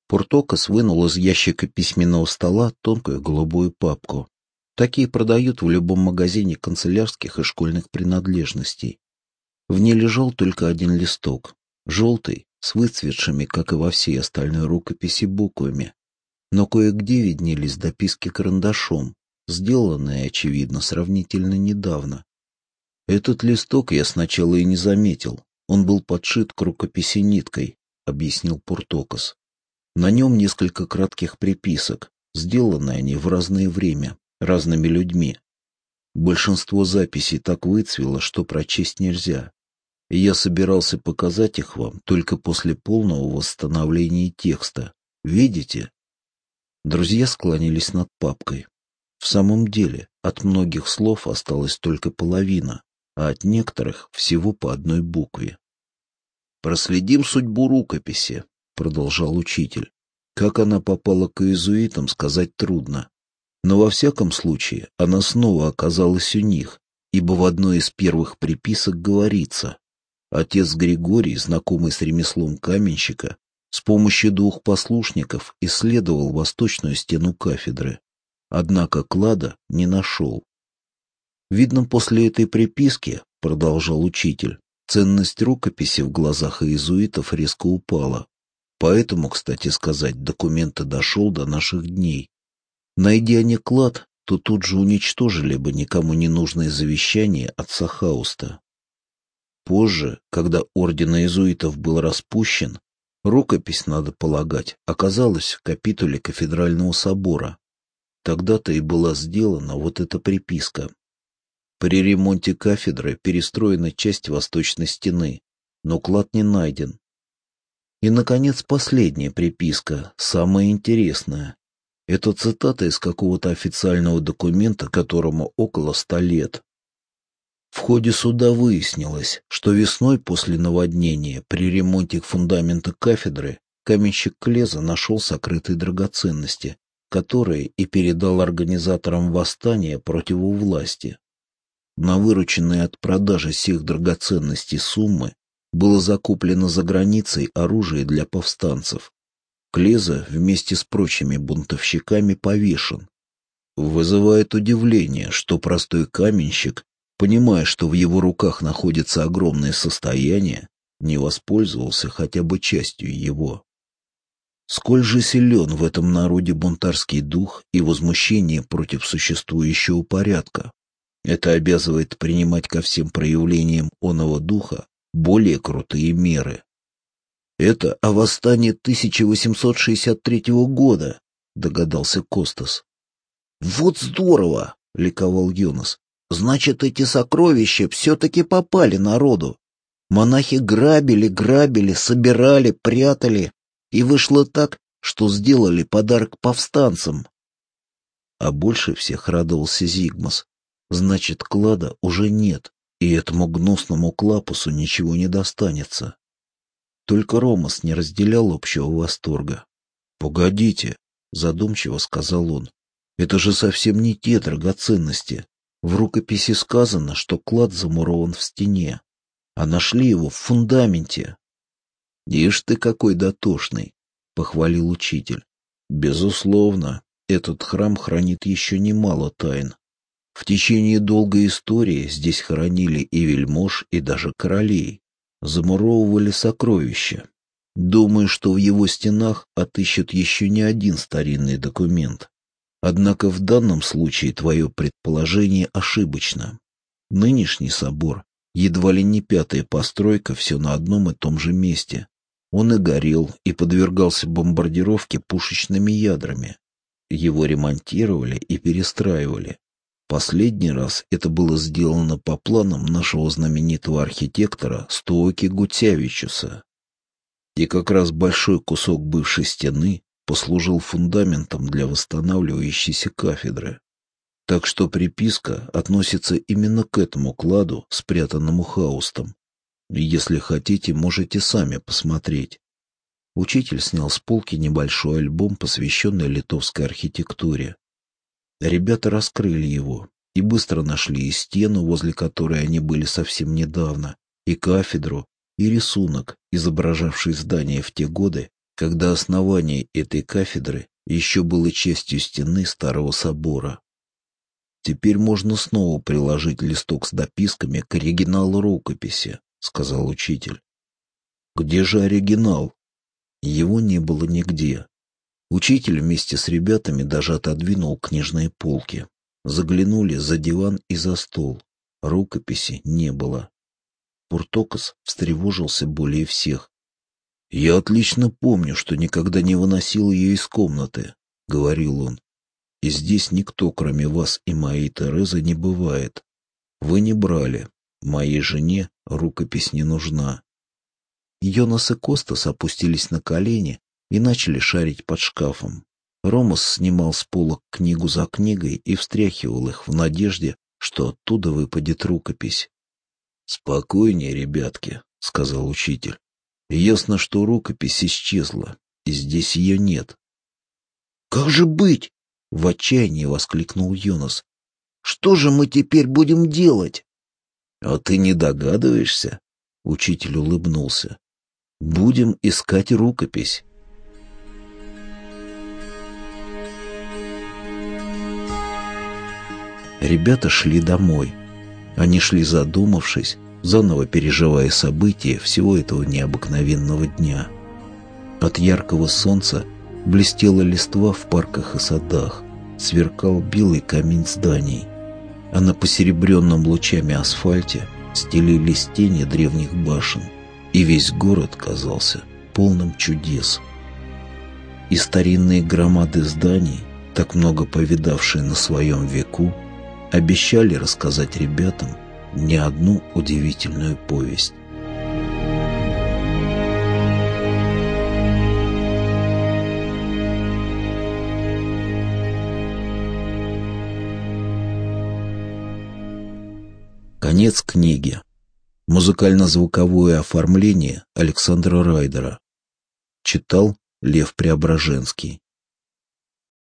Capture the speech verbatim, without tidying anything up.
Пуртокос вынул из ящика письменного стола тонкую голубую папку. Такие продают в любом магазине канцелярских и школьных принадлежностей. В ней лежал только один листок, желтый, с выцветшими, как и во всей остальной рукописи, буквами. Но кое-где виднелись дописки карандашом, сделанные, очевидно, сравнительно недавно. «Этот листок я сначала и не заметил. Он был подшит к рукописи ниткой», — объяснил Пуртокос. «На нем несколько кратких приписок, сделаны они в разное время, разными людьми. Большинство записей так выцвело, что прочесть нельзя. И я собирался показать их вам только после полного восстановления текста. Видите?» Друзья склонились над папкой. В самом деле, от многих слов осталась только половина, а от некоторых всего по одной букве. «Проследим судьбу рукописи», — продолжал учитель. «Как она попала к иезуитам, сказать трудно. Но во всяком случае она снова оказалась у них, ибо в одной из первых приписок говорится: отец Григорий, знакомый с ремеслом каменщика, с помощью двух послушников исследовал восточную стену кафедры, однако клада не нашел. Видно, после этой приписки, — продолжал учитель, — ценность рукописи в глазах иезуитов резко упала. Поэтому, кстати сказать, документ и дошел до наших дней. Найдя они клад, то тут же уничтожили бы никому не нужное завещание отца Хауста. Позже, когда орден иезуитов был распущен, рукопись, надо полагать, оказалась в капитуле кафедрального собора. Тогда-то и была сделана вот эта приписка. При ремонте кафедры перестроена часть восточной стены, но клад не найден. И, наконец, последняя приписка, самая интересная. Это цитата из какого-то официального документа, которому около ста лет. В ходе суда выяснилось, что весной после наводнения при ремонте фундамента кафедры каменщик Клеза нашел сокрытые драгоценности, которые и передал организаторам восстания против власти. На вырученные от продажи всех драгоценностей суммы было закуплено за границей оружие для повстанцев. Клеза вместе с прочими бунтовщиками повешен. Вызывает удивление, что простой каменщик, понимая, что в его руках находится огромное состояние, не воспользовался хотя бы частью его. Сколь же силен в этом народе бунтарский дух и возмущение против существующего порядка. Это обязывает принимать ко всем проявлениям оного духа более крутые меры. «Это о восстании тысяча восемьсот шестьдесят третьего года», — догадался Костас. «Вот здорово!» — ликовал Йонас. «Значит, эти сокровища все-таки попали народу. Монахи грабили, грабили, собирали, прятали, и вышло так, что сделали подарок повстанцам». А больше всех радовался Зигмас. Значит, клада уже нет, и этому гнусному Клапусу ничего не достанется. Только Ромас не разделял общего восторга. «Погодите», — задумчиво сказал он, — «это же совсем не те драгоценности. В рукописи сказано, что клад замурован в стене, а нашли его в фундаменте». «Ишь ты какой дотошный», — похвалил учитель. «Безусловно, этот храм хранит еще немало тайн. В течение долгой истории здесь хоронили и вельмож, и даже королей, замуровывали сокровища. Думаю, что в его стенах отыщут еще не один старинный документ. Однако в данном случае твое предположение ошибочно. Нынешний собор едва ли не пятая постройка, все на одном и том же месте. Он и горел, и подвергался бомбардировке пушечными ядрами. Его ремонтировали и перестраивали. Последний раз это было сделано по планам нашего знаменитого архитектора Стоуки Гутявичуса. И как раз большой кусок бывшей стены послужил фундаментом для восстанавливающейся кафедры. Так что приписка относится именно к этому кладу, спрятанному Хаустом. Если хотите, можете сами посмотреть. Учитель снял с полки небольшой альбом, посвященный литовской архитектуре. Ребята раскрыли его и быстро нашли и стену, возле которой они были совсем недавно, и кафедру, и рисунок, изображавший здание в те годы, когда основание этой кафедры еще было частью стены старого собора. «Теперь можно снова приложить листок с дописками к оригиналу рукописи», — сказал учитель. «Где же оригинал?» Его не было нигде. Учитель вместе с ребятами даже отодвинул книжные полки. Заглянули за диван и за стол. Рукописи не было. Пуртокос встревожился более всех. «Я отлично помню, что никогда не выносил ее из комнаты», — говорил он. «И здесь никто, кроме вас и моей Терезы, не бывает. Вы не брали. Моей жене рукопись не нужна». Йонас и Костас опустились на колени и начали шарить под шкафом. Ромас снимал с полок книгу за книгой и встряхивал их в надежде, что оттуда выпадет рукопись. «Спокойнее, ребятки», — сказал учитель. «Ясно, что рукопись исчезла, и здесь ее нет». «Как же быть?» — в отчаянии воскликнул Йонас. «Что же мы теперь будем делать?» «А ты не догадываешься?» — учитель улыбнулся. «Будем искать рукопись». Ребята шли домой. Они шли задумавшись, заново переживая события всего этого необыкновенного дня. От яркого солнца блестела листва в парках и садах, сверкал белый камень зданий, а на посеребренном лучами асфальте стелились тени древних башен, и весь город казался полным чудес. И старинные громады зданий, так много повидавшие на своем веку, обещали рассказать ребятам не одну удивительную повесть. Конец книги. Музыкально-звуковое оформление Александра Райдера. Читал Лев Преображенский.